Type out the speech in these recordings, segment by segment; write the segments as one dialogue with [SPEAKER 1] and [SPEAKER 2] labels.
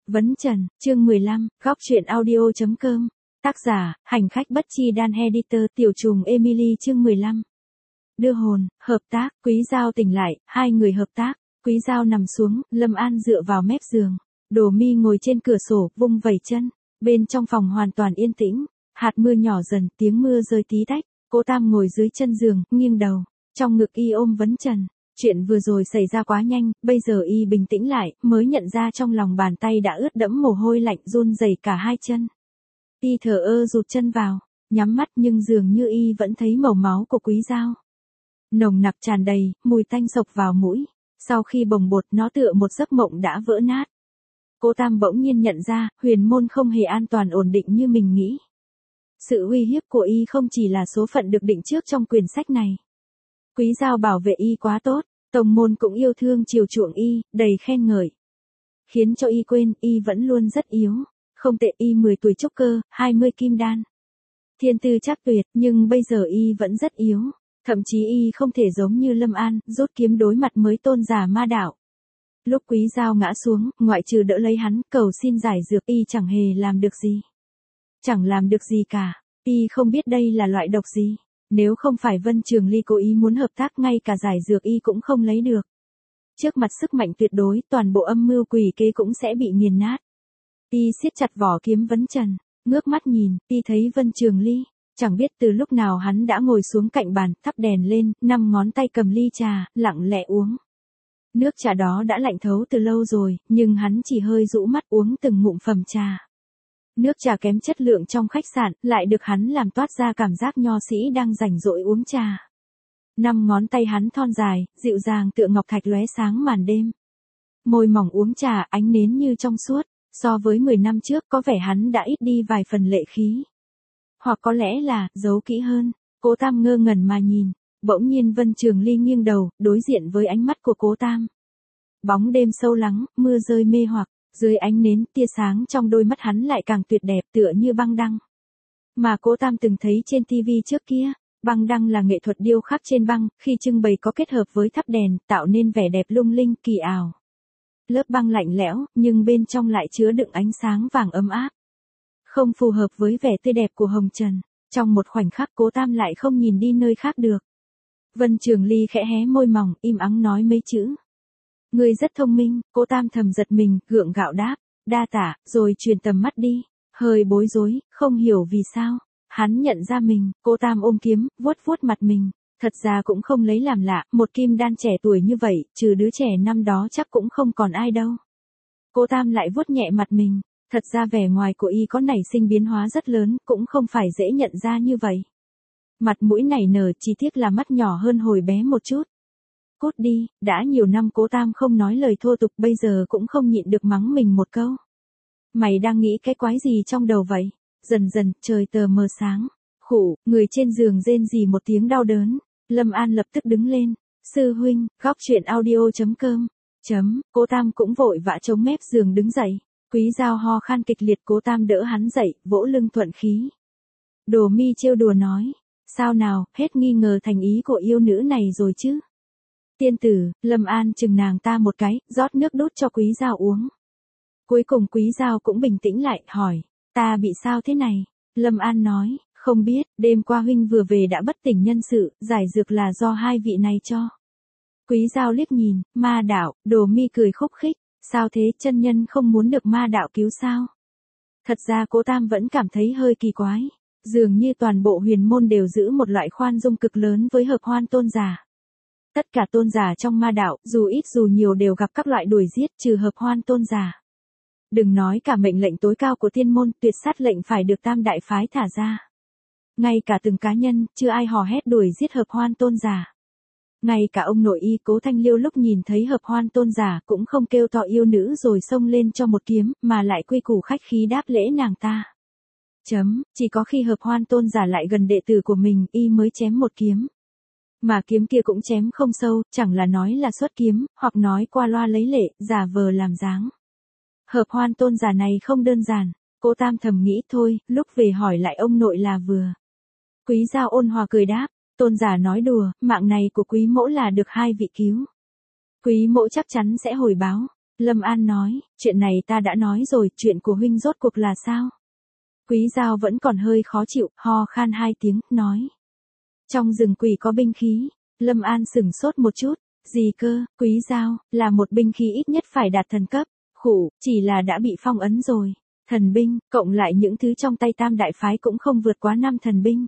[SPEAKER 1] Vấn Trần, chương 15, góc truyện audio.com. Tác giả, hành khách bất chi đan editor tiểu trùng Emily chương 15. Đưa hồn, hợp tác, Quý Dao tỉnh lại, hai người hợp tác. Quý Dao nằm xuống, Lâm An dựa vào mép giường. Đồ Mi ngồi trên cửa sổ, vung vẩy chân. Bên trong phòng hoàn toàn yên tĩnh. Hạt mưa nhỏ dần, tiếng mưa rơi tí tách. Cố Tam ngồi dưới chân giường, nghiêng đầu. Trong ngực y ôm Vấn Trần. Chuyện vừa rồi xảy ra quá nhanh, bây giờ y bình tĩnh lại, mới nhận ra trong lòng bàn tay đã ướt đẫm mồ hôi lạnh run rẩy cả hai chân. Y thờ ơ rụt chân vào, nhắm mắt nhưng dường như y vẫn thấy màu máu của Quý Dao. Nồng nặc tràn đầy, mùi tanh sộc vào mũi, sau khi bồng bột nó tựa một giấc mộng đã vỡ nát. Cố Tam bỗng nhiên nhận ra, huyền môn không hề an toàn ổn định như mình nghĩ. Sự uy hiếp của y không chỉ là số phận được định trước trong quyển sách này. Quý Dao bảo vệ y quá tốt, tông môn cũng yêu thương chiều chuộng y, đầy khen ngợi. Khiến cho y quên, y vẫn luôn rất yếu. Không tệ, y 10 tuổi trúc cơ, 20 kim đan. Thiên tư chắc tuyệt, nhưng bây giờ y vẫn rất yếu. Thậm chí y không thể giống như Lâm An, rút kiếm đối mặt mới tôn giả ma đạo. Lúc Quý Dao ngã xuống, ngoại trừ đỡ lấy hắn, cầu xin giải dược, y chẳng hề làm được gì. Chẳng làm được gì cả, y không biết đây là loại độc gì. Nếu không phải Vân Trường Ly cố ý muốn hợp tác, ngay cả giải dược y cũng không lấy được. Trước mặt sức mạnh tuyệt đối, toàn bộ âm mưu quỷ kế cũng sẽ bị nghiền nát. Y siết chặt vỏ kiếm Vấn Trần, ngước mắt nhìn, y thấy Vân Trường Ly. Chẳng biết từ lúc nào hắn đã ngồi xuống cạnh bàn, thắp đèn lên, 5 ngón tay cầm ly trà, lặng lẽ uống. Nước trà đó đã lạnh thấu từ lâu rồi, nhưng hắn chỉ hơi rũ mắt uống từng ngụm phẩm trà. Nước trà kém chất lượng trong khách sạn, lại được hắn làm toát ra cảm giác nho sĩ đang rảnh rỗi uống trà. 5 ngón tay hắn thon dài, dịu dàng tựa ngọc thạch lóe sáng màn đêm. Môi mỏng uống trà, ánh nến như trong suốt, so với 10 năm trước có vẻ hắn đã ít đi vài phần lệ khí. Hoặc có lẽ là, giấu kỹ hơn. Cố Tam ngơ ngẩn mà nhìn, bỗng nhiên Vân Trường Ly nghiêng đầu, đối diện với ánh mắt của Cố Tam. Bóng đêm sâu lắng, mưa rơi mê hoặc. Dưới ánh nến, tia sáng trong đôi mắt hắn lại càng tuyệt đẹp tựa như băng đăng. Mà Cố Tam từng thấy trên TV trước kia, băng đăng là nghệ thuật điêu khắc trên băng, khi trưng bày có kết hợp với thắp đèn, tạo nên vẻ đẹp lung linh, kỳ ảo. Lớp băng lạnh lẽo, nhưng bên trong lại chứa đựng ánh sáng vàng ấm áp. Không phù hợp với vẻ tươi đẹp của hồng trần, trong một khoảnh khắc Cố Tam lại không nhìn đi nơi khác được. Vân Trường Ly khẽ hé môi mỏng, im ắng nói mấy chữ. Ngươi rất thông minh, Cố Tam thầm giật mình, gượng gạo đáp, đa tạ, rồi truyền tầm mắt đi, hơi bối rối, không hiểu vì sao. Hắn nhận ra mình, Cố Tam ôm kiếm, vuốt vuốt mặt mình, thật ra cũng không lấy làm lạ, một kim đan trẻ tuổi như vậy, trừ đứa trẻ năm đó chắc cũng không còn ai đâu. Cố Tam lại vuốt nhẹ mặt mình, thật ra vẻ ngoài của y có nảy sinh biến hóa rất lớn, cũng không phải dễ nhận ra như vậy. Mặt mũi nảy nở, chỉ tiếc là mắt nhỏ hơn hồi bé một chút. Cút đi, đã nhiều năm Cố Tam không nói lời thô tục, bây giờ cũng không nhịn được mắng mình một câu. Mày đang nghĩ cái quái gì trong đầu vậy? Dần dần, trời tờ mờ sáng. Khụ, người trên giường rên rỉ một tiếng đau đớn. Lâm An lập tức đứng lên. Sư huynh, góc truyện audio.com. Cố Tam cũng vội vã chống mép giường đứng dậy. Quý Dao ho khan kịch liệt, Cố Tam đỡ hắn dậy, vỗ lưng thuận khí. Đồ Mi trêu đùa nói. Sao nào, hết nghi ngờ thành ý của yêu nữ này rồi chứ? Tiên tử, Lâm An chừng nàng ta một cái, rót nước đút cho Quý Dao uống. Cuối cùng Quý Dao cũng bình tĩnh lại, hỏi, ta bị sao thế này? Lâm An nói, không biết, đêm qua huynh vừa về đã bất tỉnh nhân sự, giải dược là do hai vị này cho. Quý Dao liếc nhìn, ma đạo, Đồ Mi cười khúc khích, sao thế, chân nhân không muốn được ma đạo cứu sao? Thật ra Cố Tam vẫn cảm thấy hơi kỳ quái, dường như toàn bộ huyền môn đều giữ một loại khoan dung cực lớn với Hợp Hoan tôn giả. Tất cả tôn giả trong ma đạo, dù ít dù nhiều đều gặp các loại đuổi giết, trừ Hợp Hoan tôn giả. Đừng nói cả mệnh lệnh tối cao của tiên môn, tuyệt sát lệnh phải được tam đại phái thả ra. Ngay cả từng cá nhân, chưa ai hò hét đuổi giết Hợp Hoan tôn giả. Ngay cả ông nội y Cố Thanh Liêu lúc nhìn thấy Hợp Hoan tôn giả cũng không kêu to yêu nữ rồi xông lên cho một kiếm, mà lại quy củ khách khí đáp lễ nàng ta. Chỉ có khi Hợp Hoan tôn giả lại gần đệ tử của mình, y mới chém một kiếm. Mà kiếm kia cũng chém không sâu, chẳng là nói là xuất kiếm, hoặc nói qua loa lấy lệ, giả vờ làm dáng. Hợp Hoan tôn giả này không đơn giản, Cố Tam thầm nghĩ thôi, lúc về hỏi lại ông nội là vừa. Quý Dao ôn hòa cười đáp, tôn giả nói đùa, mạng này của quý mỗ là được hai vị cứu. Quý mỗ chắc chắn sẽ hồi báo. Lâm An nói, chuyện này ta đã nói rồi, chuyện của huynh rốt cuộc là sao? Quý Dao vẫn còn hơi khó chịu, ho khan 2 tiếng, nói. Trong rừng quỷ có binh khí. Lâm An sửng sốt một chút. Gì cơ, Quý Dao, là một binh khí ít nhất phải đạt thần cấp. Khủ, chỉ là đã bị phong ấn rồi. Thần binh, cộng lại những thứ trong tay Tam Đại Phái cũng không vượt quá 5 thần binh.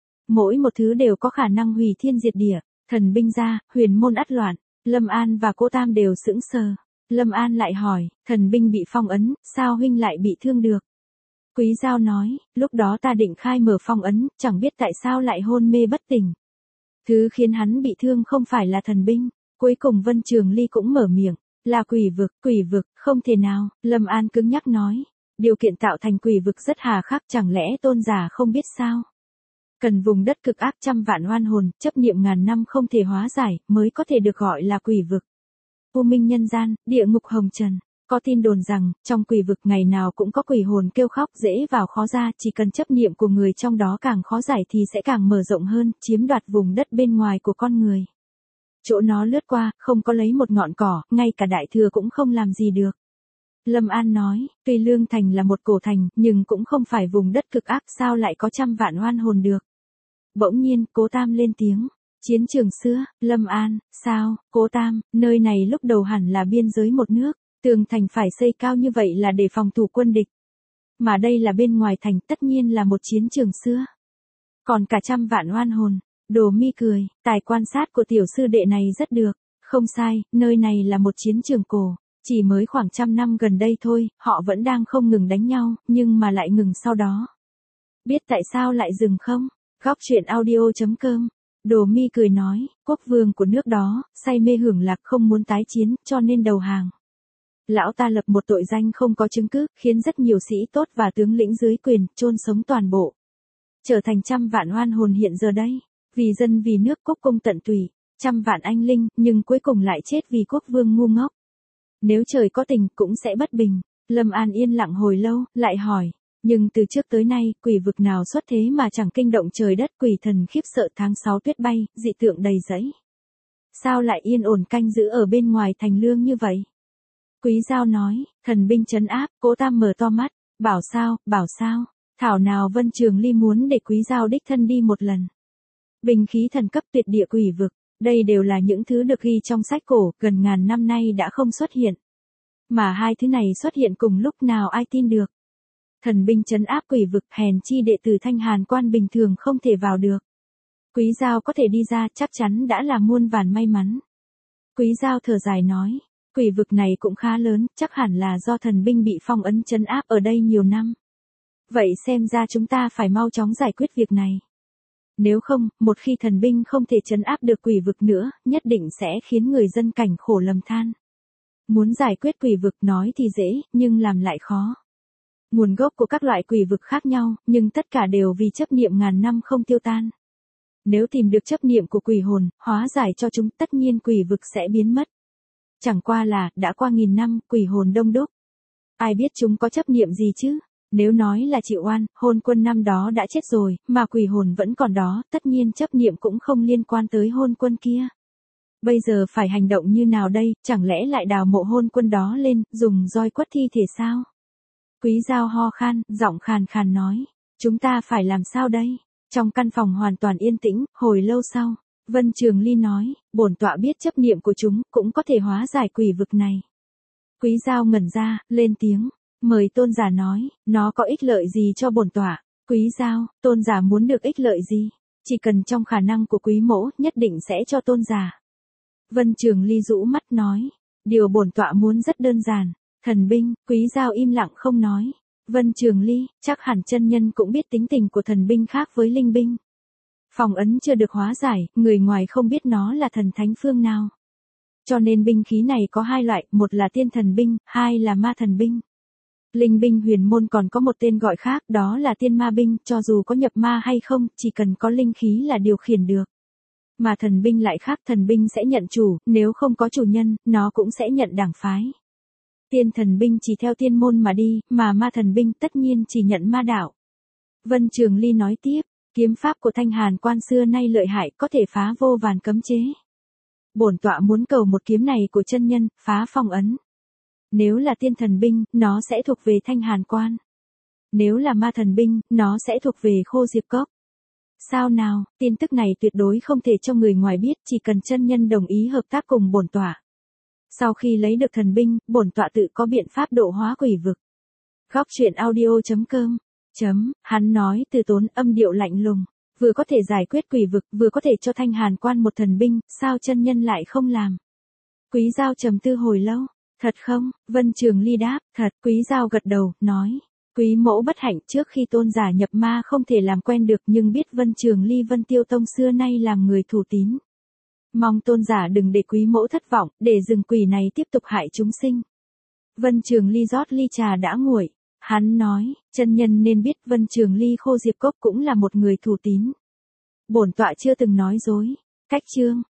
[SPEAKER 1] Mỗi một thứ đều có khả năng hủy thiên diệt địa. Thần binh ra, huyền môn ắt loạn. Lâm An và Cố Tam đều sững sờ. Lâm An lại hỏi, thần binh bị phong ấn, sao huynh lại bị thương được? Quý Dao nói, lúc đó ta định khai mở phong ấn, chẳng biết tại sao lại hôn mê bất tỉnh. Thứ khiến hắn bị thương không phải là thần binh. Cuối cùng Vân Trường Ly cũng mở miệng, là quỷ vực, không thể nào. Lâm An cứng nhắc nói, điều kiện tạo thành quỷ vực rất hà khắc, chẳng lẽ tôn giả không biết sao? Cần vùng đất cực ác trăm vạn oan hồn, chấp niệm ngàn năm không thể hóa giải, mới có thể được gọi là quỷ vực. U minh nhân gian, địa ngục hồng trần. Có tin đồn rằng, trong quỷ vực ngày nào cũng có quỷ hồn kêu khóc dễ vào khó ra, chỉ cần chấp niệm của người trong đó càng khó giải thì sẽ càng mở rộng hơn, chiếm đoạt vùng đất bên ngoài của con người. Chỗ nó lướt qua, không có lấy một ngọn cỏ, ngay cả đại thừa cũng không làm gì được. Lâm An nói, tuy Lương Thành là một cổ thành, nhưng cũng không phải vùng đất cực ác, sao lại có trăm vạn oan hồn được. Bỗng nhiên, Cố Tam lên tiếng. Chiến trường xưa, Lâm An, sao, Cố Tam, nơi này lúc đầu hẳn là biên giới một nước, tường thành phải xây cao như vậy là để phòng thủ quân địch. Mà đây là bên ngoài thành, tất nhiên là một chiến trường xưa. Còn cả trăm vạn oan hồn. Đồ Mi cười, tài quan sát của tiểu sư đệ này rất được. Không sai, nơi này là một chiến trường cổ. Chỉ mới khoảng 100 năm gần đây thôi, họ vẫn đang không ngừng đánh nhau, nhưng mà lại ngừng sau đó. Biết tại sao lại dừng không? Góc truyện audio.com. Đồ Mi cười nói, quốc vương của nước đó, say mê hưởng lạc không muốn tái chiến, cho nên đầu hàng. Lão ta lập một tội danh không có chứng cứ, khiến rất nhiều sĩ tốt và tướng lĩnh dưới quyền, chôn sống toàn bộ. Trở thành trăm vạn oan hồn hiện giờ đây. Vì dân vì nước cúc cung tận tùy, trăm vạn anh linh, nhưng cuối cùng lại chết vì quốc vương ngu ngốc. Nếu trời có tình cũng sẽ bất bình. Lâm An yên lặng hồi lâu, lại hỏi. Nhưng từ trước tới nay, quỷ vực nào xuất thế mà chẳng kinh động trời đất, quỷ thần khiếp sợ tháng 6 tuyết bay, dị tượng đầy dẫy. Sao lại yên ổn canh giữ ở bên ngoài thành Lương như vậy? Quý Dao nói, thần binh trấn áp. Cố Tam mở to mắt, bảo sao, thảo nào Vân Trường Ly muốn để Quý Dao đích thân đi một lần. Binh khí thần cấp tuyệt địa quỷ vực, đây đều là những thứ được ghi trong sách cổ, gần ngàn năm nay đã không xuất hiện. Mà hai thứ này xuất hiện cùng lúc nào ai tin được. Thần binh trấn áp quỷ vực, hèn chi đệ tử Thanh Hàn Quan bình thường không thể vào được. Quý Dao có thể đi ra, chắc chắn đã là muôn vàn may mắn. Quý Dao thở dài nói, quỷ vực này cũng khá lớn, chắc hẳn là do thần binh bị phong ấn trấn áp ở đây nhiều năm. Vậy xem ra chúng ta phải mau chóng giải quyết việc này. Nếu không, một khi thần binh không thể trấn áp được quỷ vực nữa, nhất định sẽ khiến người dân cảnh khổ lầm than. Muốn giải quyết quỷ vực nói thì dễ, nhưng làm lại khó. Nguồn gốc của các loại quỷ vực khác nhau, nhưng tất cả đều vì chấp niệm ngàn năm không tiêu tan. Nếu tìm được chấp niệm của quỷ hồn, hóa giải cho chúng, tất nhiên quỷ vực sẽ biến mất. Chẳng qua là, đã qua 1000 năm, quỷ hồn đông đúc. Ai biết chúng có chấp niệm gì chứ? Nếu nói là chịu oan, hôn quân năm đó đã chết rồi, mà quỷ hồn vẫn còn đó, tất nhiên chấp niệm cũng không liên quan tới hôn quân kia. Bây giờ phải hành động như nào đây, chẳng lẽ lại đào mộ hôn quân đó lên, dùng roi quất thi thể sao? Quý Dao ho khan, giọng khàn khàn nói, chúng ta phải làm sao đây? Trong căn phòng hoàn toàn yên tĩnh, hồi lâu sau, Vân Trường Ly nói, bổn tọa biết chấp niệm của chúng, cũng có thể hóa giải quỷ vực này. Quý Dao ngẩn ra, lên tiếng. Mời tôn giả nói, nó có ích lợi gì cho bổn tọa? Quý Dao, tôn giả muốn được ích lợi gì? Chỉ cần trong khả năng của quý mỗ, nhất định sẽ cho tôn giả. Vân Trường Ly rũ mắt nói, điều bổn tọa muốn rất đơn giản. Thần binh. Quý Dao im lặng không nói. Vân Trường Ly, chắc hẳn chân nhân cũng biết tính tình của thần binh khác với linh binh. Phong ấn chưa được hóa giải, người ngoài không biết nó là thần thánh phương nào. Cho nên binh khí này có hai loại, một là tiên thần binh, hai là ma thần binh. Linh binh huyền môn còn có một tên gọi khác, đó là tiên ma binh, cho dù có nhập ma hay không, chỉ cần có linh khí là điều khiển được. Mà thần binh lại khác, thần binh sẽ nhận chủ, nếu không có chủ nhân, nó cũng sẽ nhận đảng phái. Tiên thần binh chỉ theo tiên môn mà đi, mà ma thần binh tất nhiên chỉ nhận ma đạo. Vân Trường Ly nói tiếp, kiếm pháp của Thanh Hàn Quan xưa nay lợi hại, có thể phá vô vàn cấm chế. Bổn tọa muốn cầu một kiếm này của chân nhân, phá phong ấn. Nếu là tiên thần binh, nó sẽ thuộc về Thanh Hàn Quan. Nếu là ma thần binh, nó sẽ thuộc về Khô Diệp Cốc. Sao nào, tin tức này tuyệt đối không thể cho người ngoài biết, chỉ cần chân nhân đồng ý hợp tác cùng bổn tọa. Sau khi lấy được thần binh, bổn tọa tự có biện pháp độ hóa quỷ vực. Góc truyện audio.com. Hắn nói từ tốn, âm điệu lạnh lùng. Vừa có thể giải quyết quỷ vực, vừa có thể cho Thanh Hàn Quan một thần binh, sao chân nhân lại không làm? Quý Dao trầm tư hồi lâu. Thật không? Vân Trường Ly đáp, thật. Quý Dao gật đầu, nói. Quý mẫu bất hạnh, trước khi tôn giả nhập ma không thể làm quen được, nhưng biết Vân Trường Ly Vân Tiêu Tông xưa nay làm người thủ tín. Mong tôn giả đừng để quý mẫu thất vọng, để rừng quỷ này tiếp tục hại chúng sinh. Vân Trường Ly rót ly trà đã nguội. Hắn nói, chân nhân nên biết Vân Trường Ly Khô Diệp Cốc cũng là một người thủ tín. Bổn tọa chưa từng nói dối. Cách chương,